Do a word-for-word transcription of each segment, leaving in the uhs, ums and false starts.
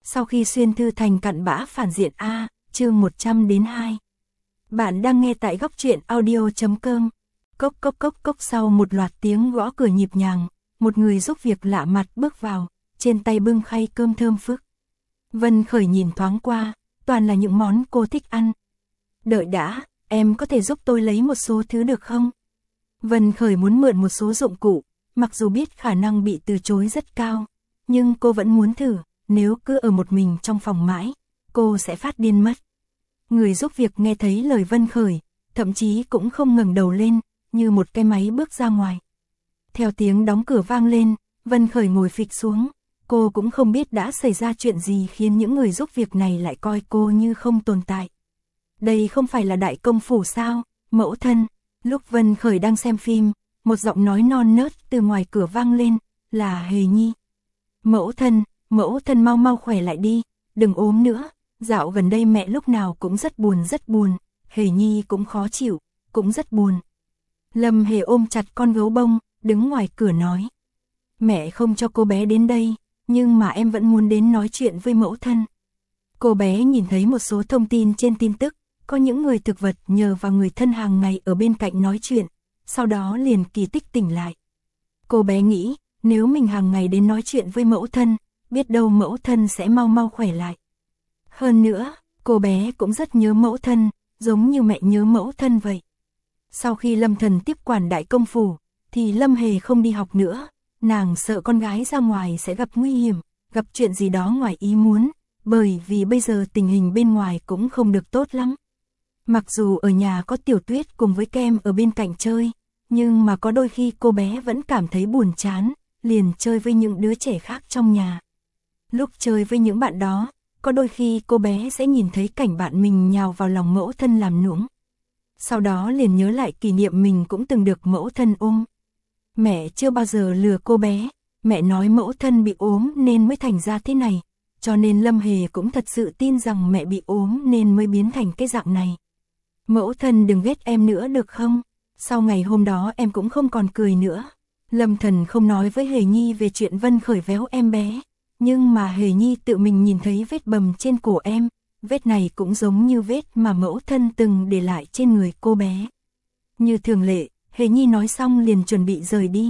Sau khi xuyên thư thành cặn bã phản diện A, chương một trăm đến hai. Bạn đang nghe tại góc truyện audio chấm com. Cốc cốc cốc cốc sau một loạt tiếng gõ cửa nhịp nhàng, một người giúp việc lạ mặt bước vào, trên tay bưng khay cơm thơm phức. Vân Khởi nhìn thoáng qua, toàn là những món cô thích ăn. Đợi đã, em có thể giúp tôi lấy một số thứ được không? Vân Khởi muốn mượn một số dụng cụ, mặc dù biết khả năng bị từ chối rất cao, nhưng cô vẫn muốn thử, nếu cứ ở một mình trong phòng mãi, cô sẽ phát điên mất. Người giúp việc nghe thấy lời Vân Khởi, thậm chí cũng không ngẩng đầu lên, như một cái máy bước ra ngoài. Theo tiếng đóng cửa vang lên, Vân Khởi ngồi phịch xuống, cô cũng không biết đã xảy ra chuyện gì khiến những người giúp việc này lại coi cô như không tồn tại. Đây không phải là đại công phủ sao, mẫu thân. Lúc Vân Khởi đang xem phim, một giọng nói non nớt từ ngoài cửa vang lên, là Hề Nhi. Mẫu thân, mẫu thân mau mau khỏe lại đi, đừng ốm nữa, dạo gần đây mẹ lúc nào cũng rất buồn rất buồn, Hề Nhi cũng khó chịu, cũng rất buồn. Lâm Hề ôm chặt con gấu bông, đứng ngoài cửa nói. Mẹ không cho cô bé đến đây, nhưng mà em vẫn muốn đến nói chuyện với mẫu thân. Cô bé nhìn thấy một số thông tin trên tin tức, có những người thực vật nhờ vào người thân hàng ngày ở bên cạnh nói chuyện, sau đó liền kỳ tích tỉnh lại. Cô bé nghĩ, nếu mình hàng ngày đến nói chuyện với mẫu thân, biết đâu mẫu thân sẽ mau mau khỏe lại. Hơn nữa, cô bé cũng rất nhớ mẫu thân, giống như mẹ nhớ mẫu thân vậy. Sau khi Lâm Thần tiếp quản đại công phủ, thì Lâm Hề không đi học nữa, nàng sợ con gái ra ngoài sẽ gặp nguy hiểm, gặp chuyện gì đó ngoài ý muốn, bởi vì bây giờ tình hình bên ngoài cũng không được tốt lắm. Mặc dù ở nhà có Tiểu Tuyết cùng với Kem ở bên cạnh chơi, nhưng mà có đôi khi cô bé vẫn cảm thấy buồn chán, liền chơi với những đứa trẻ khác trong nhà. Lúc chơi với những bạn đó, có đôi khi cô bé sẽ nhìn thấy cảnh bạn mình nhào vào lòng mẫu thân làm nũng. Sau đó liền nhớ lại kỷ niệm mình cũng từng được mẫu thân ôm. Mẹ chưa bao giờ lừa cô bé, mẹ nói mẫu thân bị ốm nên mới thành ra thế này, cho nên Lâm Hề cũng thật sự tin rằng mẹ bị ốm nên mới biến thành cái dạng này. Mẫu thân đừng ghét em nữa được không? Sau ngày hôm đó em cũng không còn cười nữa. Lâm Thần không nói với Hề Nhi về chuyện Vân Khởi véo em bé, nhưng mà Hề Nhi tự mình nhìn thấy vết bầm trên cổ em, vết này cũng giống như vết mà mẫu thân từng để lại trên người cô bé. Như thường lệ, Hề Nhi nói xong liền chuẩn bị rời đi.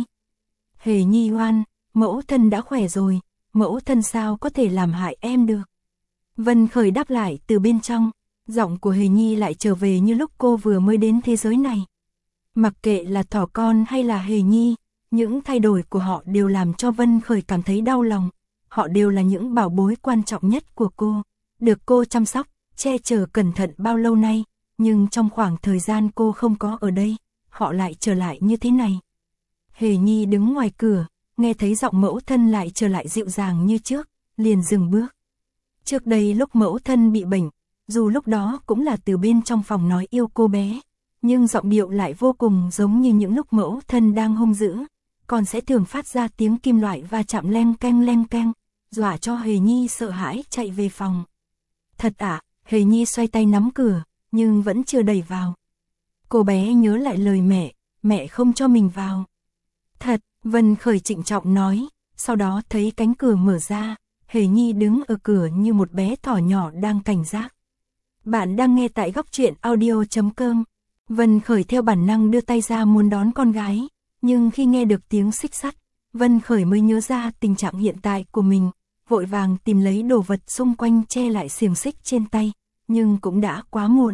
Hề Nhi ngoan, mẫu thân đã khỏe rồi, mẫu thân sao có thể làm hại em được. Vân Khởi đáp lại từ bên trong, giọng của Hề Nhi lại trở về như lúc cô vừa mới đến thế giới này. Mặc kệ là thỏ con hay là Hề Nhi, những thay đổi của họ đều làm cho Vân Khởi cảm thấy đau lòng. Họ đều là những bảo bối quan trọng nhất của cô, được cô chăm sóc, che chở cẩn thận bao lâu nay, nhưng trong khoảng thời gian cô không có ở đây, họ lại trở lại như thế này. Hề Nhi đứng ngoài cửa, nghe thấy giọng mẫu thân lại trở lại dịu dàng như trước, liền dừng bước. Trước đây lúc mẫu thân bị bệnh, dù lúc đó cũng là từ bên trong phòng nói yêu cô bé, nhưng giọng điệu lại vô cùng giống như những lúc mẫu thân đang hung dữ, còn sẽ thường phát ra tiếng kim loại va chạm leng keng leng keng, dọa cho Hề Nhi sợ hãi chạy về phòng. Thật ạ, à, Hề Nhi xoay tay nắm cửa, nhưng vẫn chưa đẩy vào. Cô bé nhớ lại lời mẹ, mẹ không cho mình vào. Thật, Vân Khởi trịnh trọng nói, sau đó thấy cánh cửa mở ra, Hề Nhi đứng ở cửa như một bé thỏ nhỏ đang cảnh giác. Bạn đang nghe tại góc truyện audio chấm com. Vân Khởi theo bản năng đưa tay ra muốn đón con gái, nhưng khi nghe được tiếng xích sắt, Vân Khởi mới nhớ ra tình trạng hiện tại của mình, vội vàng tìm lấy đồ vật xung quanh che lại xiềng xích trên tay, nhưng cũng đã quá muộn.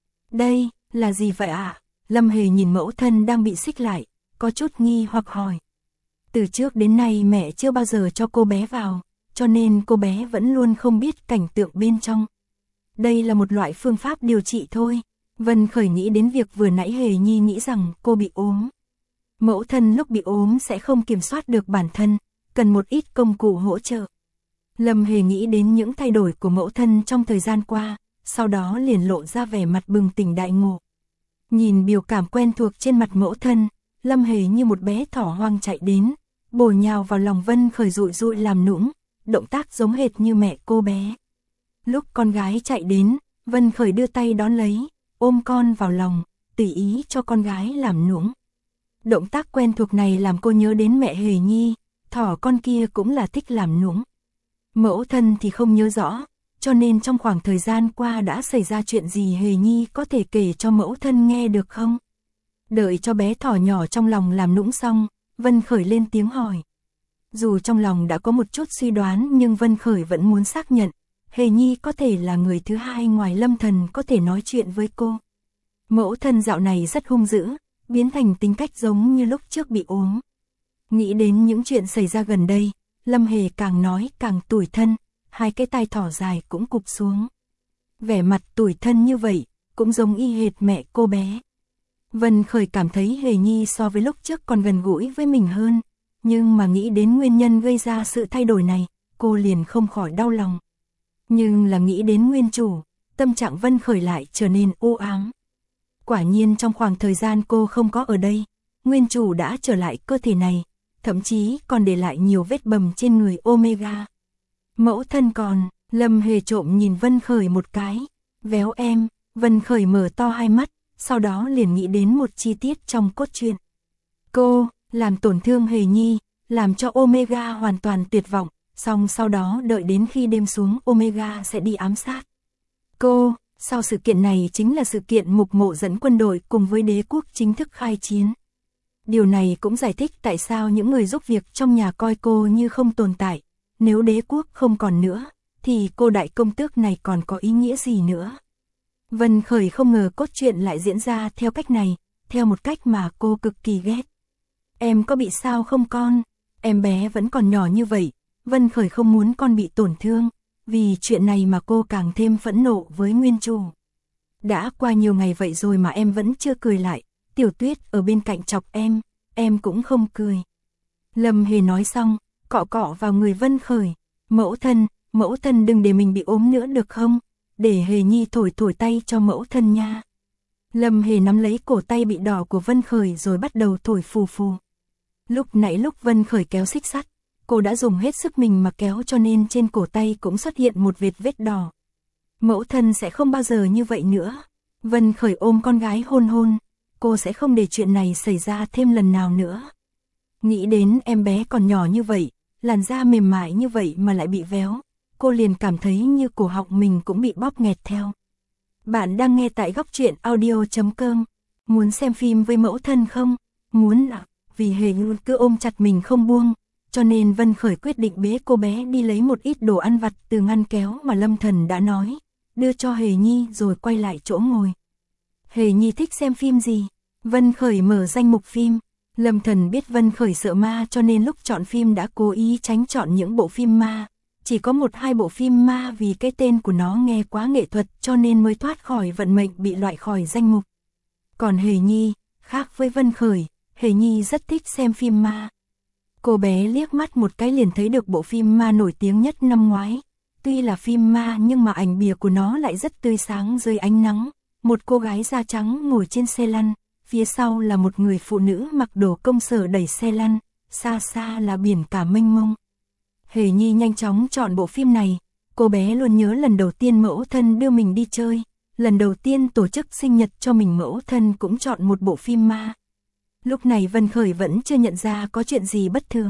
Đây, là gì vậy ạ? À? Lâm Hề nhìn mẫu thân đang bị xích lại, có chút nghi hoặc hỏi. Từ trước đến nay mẹ chưa bao giờ cho cô bé vào, cho nên cô bé vẫn luôn không biết cảnh tượng bên trong. Đây là một loại phương pháp điều trị thôi. Vân Khởi nghĩ đến việc vừa nãy Hề Nhi nghĩ rằng cô bị ốm. Mẫu thân lúc bị ốm sẽ không kiểm soát được bản thân, cần một ít công cụ hỗ trợ. Lâm Hề nghĩ đến những thay đổi của mẫu thân trong thời gian qua, sau đó liền lộ ra vẻ mặt bừng tỉnh đại ngộ. Nhìn biểu cảm quen thuộc trên mặt mẫu thân, Lâm Hề như một bé thỏ hoang chạy đến, bổ nhào vào lòng Vân Khởi dụi dụi làm nũng, động tác giống hệt như mẹ cô bé. Lúc con gái chạy đến, Vân Khởi đưa tay đón lấy, ôm con vào lòng, tùy ý cho con gái làm nũng. Động tác quen thuộc này làm cô nhớ đến mẹ Hề Nhi, thỏ con kia cũng là thích làm nũng. Mẫu thân thì không nhớ rõ, cho nên trong khoảng thời gian qua đã xảy ra chuyện gì Hề Nhi có thể kể cho mẫu thân nghe được không? Đợi cho bé thỏ nhỏ trong lòng làm nũng xong, Vân Khởi lên tiếng hỏi. Dù trong lòng đã có một chút suy đoán nhưng Vân Khởi vẫn muốn xác nhận, Hề Nhi có thể là người thứ hai ngoài Lâm Thần có thể nói chuyện với cô. Mẫu thân dạo này rất hung dữ, biến thành tính cách giống như lúc trước bị ốm. Nghĩ đến những chuyện xảy ra gần đây, Lâm Hề càng nói càng tủi thân, hai cái tai thỏ dài cũng cụp xuống. Vẻ mặt tủi thân như vậy, cũng giống y hệt mẹ cô bé. Vân Khởi cảm thấy Hề Nhi so với lúc trước còn gần gũi với mình hơn, nhưng mà nghĩ đến nguyên nhân gây ra sự thay đổi này, cô liền không khỏi đau lòng. Nhưng là nghĩ đến nguyên chủ, tâm trạng Vân Khởi lại trở nên u ám. Quả nhiên trong khoảng thời gian cô không có ở đây, nguyên chủ đã trở lại cơ thể này, thậm chí còn để lại nhiều vết bầm trên người Omega. Mẫu thân còn, Lâm Hề trộm nhìn Vân Khởi một cái, véo em, Vân Khởi mở to hai mắt, sau đó liền nghĩ đến một chi tiết trong cốt truyện. Cô, làm tổn thương Hề Nhi, làm cho Omega hoàn toàn tuyệt vọng, xong sau đó đợi đến khi đêm xuống Omega sẽ đi ám sát. Cô, sau sự kiện này chính là sự kiện Mục Mộ dẫn quân đội cùng với đế quốc chính thức khai chiến. Điều này cũng giải thích tại sao những người giúp việc trong nhà coi cô như không tồn tại. Nếu đế quốc không còn nữa, thì cô đại công tước này còn có ý nghĩa gì nữa. Vân Khởi không ngờ cốt truyện lại diễn ra theo cách này, theo một cách mà cô cực kỳ ghét. Em có bị sao không con? Em bé vẫn còn nhỏ như vậy, Vân Khởi không muốn con bị tổn thương, vì chuyện này mà cô càng thêm phẫn nộ với nguyên chủ. Đã qua nhiều ngày vậy rồi mà em vẫn chưa cười lại, Tiểu Tuyết ở bên cạnh chọc em, em cũng không cười. Lâm Hề nói xong, cọ cọ vào người Vân Khởi, mẫu thân, mẫu thân đừng để mình bị ốm nữa được không? Để Hề Nhi thổi thổi tay cho mẫu thân nha. Lâm Hề nắm lấy cổ tay bị đỏ của Vân Khởi rồi bắt đầu thổi phù phù. Lúc nãy lúc Vân Khởi kéo xích sắt, cô đã dùng hết sức mình mà kéo cho nên trên cổ tay cũng xuất hiện một vệt vết đỏ. Mẫu thân sẽ không bao giờ như vậy nữa. Vân Khởi ôm con gái hôn hôn, cô sẽ không để chuyện này xảy ra thêm lần nào nữa. Nghĩ đến em bé còn nhỏ như vậy, làn da mềm mại như vậy mà lại bị véo, cô liền cảm thấy như cổ họng mình cũng bị bóp nghẹt theo. Bạn đang nghe tại góc truyện audio chấm com. Muốn xem phim với mẫu thân không? Muốn ạ, vì Hề luôn cứ ôm chặt mình không buông, cho nên Vân Khởi quyết định bế cô bé đi lấy một ít đồ ăn vặt từ ngăn kéo mà Lâm Thần đã nói, đưa cho Hề Nhi rồi quay lại chỗ ngồi. Hề Nhi thích xem phim gì? Vân Khởi mở danh mục phim. Lâm Thần biết Vân Khởi sợ ma cho nên lúc chọn phim đã cố ý tránh chọn những bộ phim ma. Chỉ có một hai bộ phim ma vì cái tên của nó nghe quá nghệ thuật cho nên mới thoát khỏi vận mệnh bị loại khỏi danh mục. Còn Hề Nhi, khác với Vân Khởi, Hề Nhi rất thích xem phim ma. Cô bé liếc mắt một cái liền thấy được bộ phim ma nổi tiếng nhất năm ngoái. Tuy là phim ma nhưng mà ảnh bìa của nó lại rất tươi sáng dưới ánh nắng. Một cô gái da trắng ngồi trên xe lăn, phía sau là một người phụ nữ mặc đồ công sở đẩy xe lăn, xa xa là biển cả mênh mông. Hề Nhi nhanh chóng chọn bộ phim này, cô bé luôn nhớ lần đầu tiên mẫu thân đưa mình đi chơi, lần đầu tiên tổ chức sinh nhật cho mình mẫu thân cũng chọn một bộ phim ma. Lúc này Vân Khởi vẫn chưa nhận ra có chuyện gì bất thường.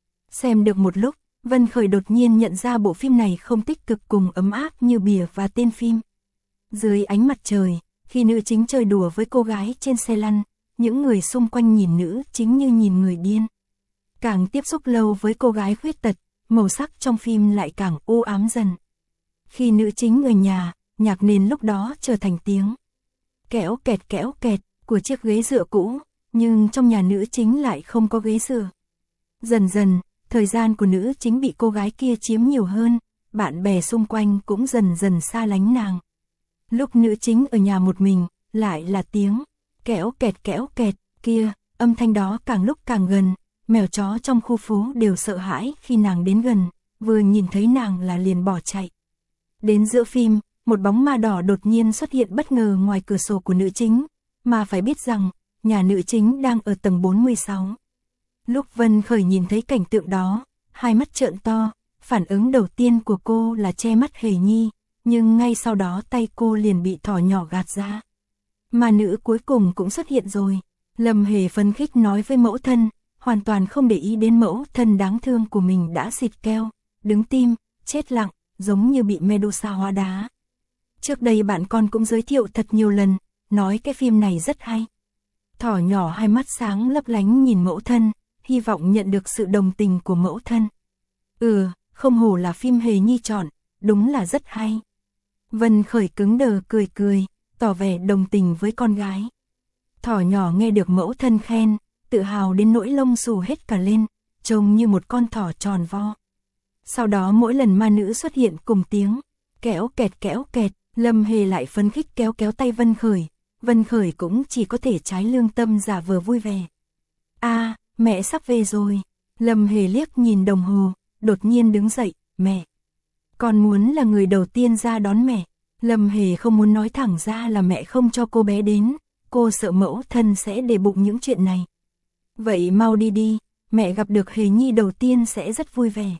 Xem được một lúc, Vân Khởi đột nhiên nhận ra bộ phim này không tích cực cùng ấm áp như bìa và tên phim. Dưới ánh mặt trời, khi nữ chính chơi đùa với cô gái trên xe lăn, những người xung quanh nhìn nữ chính như nhìn người điên. Càng tiếp xúc lâu với cô gái khuyết tật, màu sắc trong phim lại càng u ám dần. Khi nữ chính ở nhà, nhạc nền lúc đó trở thành tiếng kéo kẹt kéo kẹt của chiếc ghế dựa cũ, nhưng trong nhà nữ chính lại không có ghế dựa. Dần dần, thời gian của nữ chính bị cô gái kia chiếm nhiều hơn, bạn bè xung quanh cũng dần dần xa lánh nàng. Lúc nữ chính ở nhà một mình, lại là tiếng kéo kẹt kéo kẹt kia, âm thanh đó càng lúc càng gần, mèo chó trong khu phố đều sợ hãi khi nàng đến gần, vừa nhìn thấy nàng là liền bỏ chạy. Đến giữa phim, một bóng ma đỏ đột nhiên xuất hiện bất ngờ ngoài cửa sổ của nữ chính, mà phải biết rằng, nhà nữ chính đang ở tầng bốn mươi sáu. Lúc Vân Khởi nhìn thấy cảnh tượng đó, hai mắt trợn to, phản ứng đầu tiên của cô là che mắt Hề Nhi, nhưng ngay sau đó tay cô liền bị thỏ nhỏ gạt ra. Mà nữ cuối cùng cũng xuất hiện rồi. Lâm Hề phấn khích nói với mẫu thân, hoàn toàn không để ý đến mẫu thân đáng thương của mình đã xịt keo, đứng tim, chết lặng, giống như bị Medusa hóa đá. Trước đây bạn con cũng giới thiệu thật nhiều lần, nói cái phim này rất hay. Thỏ nhỏ hai mắt sáng lấp lánh nhìn mẫu thân, hy vọng nhận được sự đồng tình của mẫu thân. Ừ, không hổ là phim Hề Nhi chọn, đúng là rất hay. Vân Khởi cứng đờ cười cười, tỏ vẻ đồng tình với con gái. Thỏ nhỏ nghe được mẫu thân khen, tự hào đến nỗi lông xù hết cả lên, trông như một con thỏ tròn vo. Sau đó mỗi lần ma nữ xuất hiện cùng tiếng kéo kẹt kéo kẹt, Lâm Hề lại phấn khích kéo kéo tay Vân Khởi. Vân Khởi cũng chỉ có thể trái lương tâm giả vờ vui vẻ. A, à, mẹ sắp về rồi. Lâm Hề liếc nhìn đồng hồ, đột nhiên đứng dậy, mẹ. Con muốn là người đầu tiên ra đón mẹ. Lâm Hề không muốn nói thẳng ra là mẹ không cho cô bé đến, cô sợ mẫu thân sẽ để bụng những chuyện này. Vậy mau đi đi, mẹ gặp được Hề Nhi đầu tiên sẽ rất vui vẻ.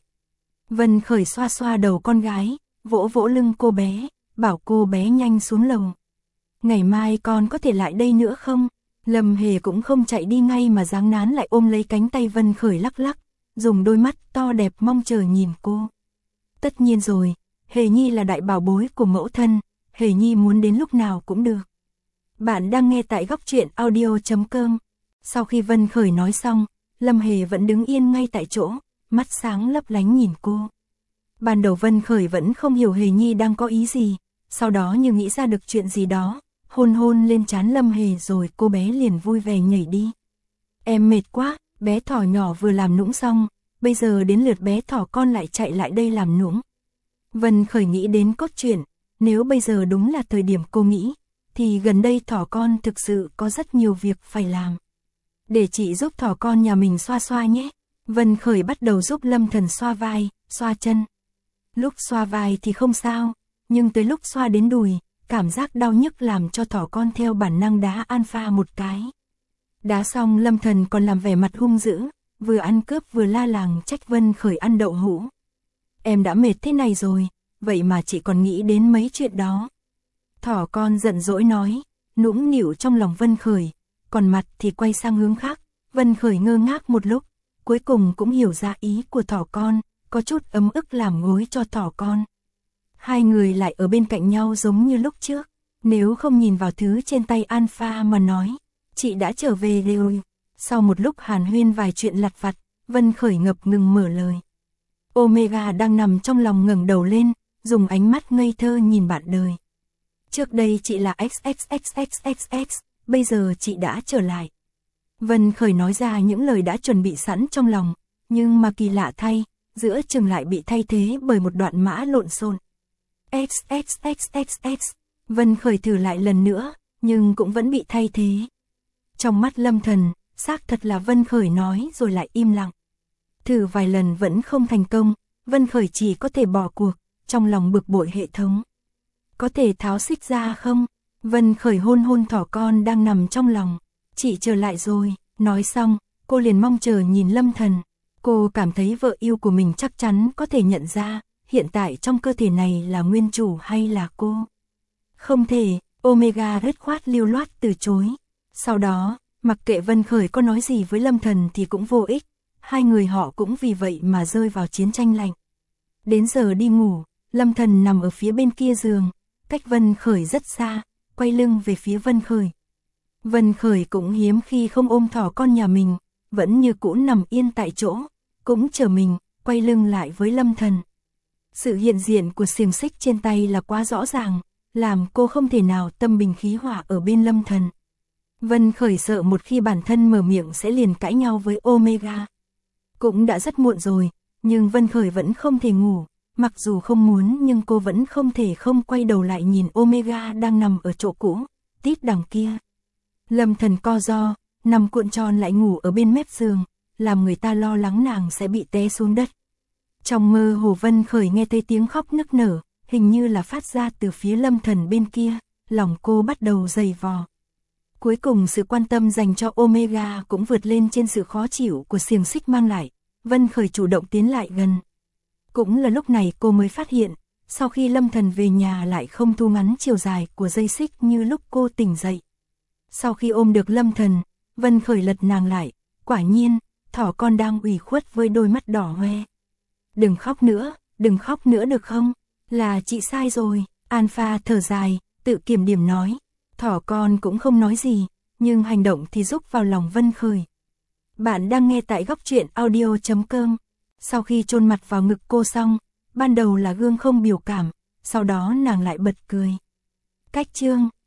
Vân Khởi xoa xoa đầu con gái, vỗ vỗ lưng cô bé, bảo cô bé nhanh xuống lầu. Ngày mai con có thể lại đây nữa không? Lâm Hề cũng không chạy đi ngay mà giáng nán lại ôm lấy cánh tay Vân Khởi lắc lắc, dùng đôi mắt to đẹp mong chờ nhìn cô. Tất nhiên rồi, Hề Nhi là đại bảo bối của mẫu thân, Hề Nhi muốn đến lúc nào cũng được. Bạn đang nghe tại góc truyện audio chấm com. Sau khi Vân Khởi nói xong, Lâm Hề vẫn đứng yên ngay tại chỗ, mắt sáng lấp lánh nhìn cô. Ban đầu Vân Khởi vẫn không hiểu Hề Nhi đang có ý gì, sau đó như nghĩ ra được chuyện gì đó, hôn hôn lên trán Lâm Hề rồi cô bé liền vui vẻ nhảy đi. Em mệt quá, bé thỏ nhỏ vừa làm nũng xong, bây giờ đến lượt bé thỏ con lại chạy lại đây làm nũng. Vân Khởi nghĩ đến cốt truyện, nếu bây giờ đúng là thời điểm cô nghĩ, thì gần đây thỏ con thực sự có rất nhiều việc phải làm. Để chị giúp thỏ con nhà mình xoa xoa nhé. Vân Khởi bắt đầu giúp Lâm Thần xoa vai, xoa chân. Lúc xoa vai thì không sao, nhưng tới lúc xoa đến đùi, cảm giác đau nhức làm cho thỏ con theo bản năng đá alpha một cái. Đá xong Lâm Thần còn làm vẻ mặt hung dữ, vừa ăn cướp vừa la làng trách Vân Khởi ăn đậu hũ. Em đã mệt thế này rồi, vậy mà chị còn nghĩ đến mấy chuyện đó. Thỏ con giận dỗi nói, nũng nịu trong lòng Vân Khởi, còn mặt thì quay sang hướng khác. Vân Khởi ngơ ngác một lúc, cuối cùng cũng hiểu ra ý của thỏ con, có chút ấm ức làm gối cho thỏ con. Hai người lại ở bên cạnh nhau giống như lúc trước, nếu không nhìn vào thứ trên tay Alpha mà nói, chị đã trở về rồi. Sau một lúc hàn huyên vài chuyện lặt vặt, Vân Khởi ngập ngừng mở lời. Omega đang nằm trong lòng ngẩng đầu lên, dùng ánh mắt ngây thơ nhìn bạn đời. Trước đây chị là ích ích ích ích ích ích, bây giờ chị đã trở lại. Vân Khởi nói ra những lời đã chuẩn bị sẵn trong lòng, nhưng mà kỳ lạ thay, giữa chừng lại bị thay thế bởi một đoạn mã lộn xộn. X X X X X. Vân Khởi thử lại lần nữa, nhưng cũng vẫn bị thay thế. Trong mắt Lâm Thần, xác thật là Vân Khởi nói rồi lại im lặng. Thử vài lần vẫn không thành công, Vân Khởi chỉ có thể bỏ cuộc, trong lòng bực bội hệ thống. Có thể tháo xích ra không? Vân Khởi hôn hôn thỏ con đang nằm trong lòng. Chị trở lại rồi, nói xong, cô liền mong chờ nhìn Lâm Thần. Cô cảm thấy vợ yêu của mình chắc chắn có thể nhận ra, hiện tại trong cơ thể này là nguyên chủ hay là cô. Không thể, Omega rất khoát lưu loát từ chối. Sau đó, mặc kệ Vân Khởi có nói gì với Lâm Thần thì cũng vô ích, hai người họ cũng vì vậy mà rơi vào chiến tranh lạnh. Đến giờ đi ngủ, Lâm Thần nằm ở phía bên kia giường, cách Vân Khởi rất xa, quay lưng về phía Vân Khởi. Vân Khởi cũng hiếm khi không ôm thỏ con nhà mình, vẫn như cũ nằm yên tại chỗ, cũng chờ mình, quay lưng lại với Lâm Thần. Sự hiện diện của xiềng xích trên tay là quá rõ ràng, làm cô không thể nào tâm bình khí hòa ở bên Lâm Thần. Vân Khởi sợ một khi bản thân mở miệng sẽ liền cãi nhau với Omega. Cũng đã rất muộn rồi, nhưng Vân Khởi vẫn không thể ngủ, mặc dù không muốn nhưng cô vẫn không thể không quay đầu lại nhìn Omega đang nằm ở chỗ cũ, tít đằng kia. Lâm Thần co ro, nằm cuộn tròn lại ngủ ở bên mép giường, làm người ta lo lắng nàng sẽ bị té xuống đất. Trong mơ hồ Vân Khởi nghe thấy tiếng khóc nức nở, hình như là phát ra từ phía Lâm Thần bên kia, lòng cô bắt đầu dày vò. Cuối cùng sự quan tâm dành cho Omega cũng vượt lên trên sự khó chịu của xiềng xích mang lại, Vân Khởi chủ động tiến lại gần. Cũng là lúc này cô mới phát hiện, sau khi Lâm Thần về nhà lại không thu ngắn chiều dài của dây xích như lúc cô tỉnh dậy. Sau khi ôm được Lâm Thần, Vân Khởi lật nàng lại, quả nhiên, thỏ con đang ủy khuất với đôi mắt đỏ hoe. Đừng khóc nữa, đừng khóc nữa được không? Là chị sai rồi. Alpha thở dài, tự kiểm điểm nói. Thỏ con cũng không nói gì, nhưng hành động thì rúc vào lòng Vân Khởi. Bạn đang nghe tại góc truyện audio.com. Sau khi chôn mặt vào ngực cô xong, ban đầu là Gương không biểu cảm, sau đó nàng lại bật cười. Cách chương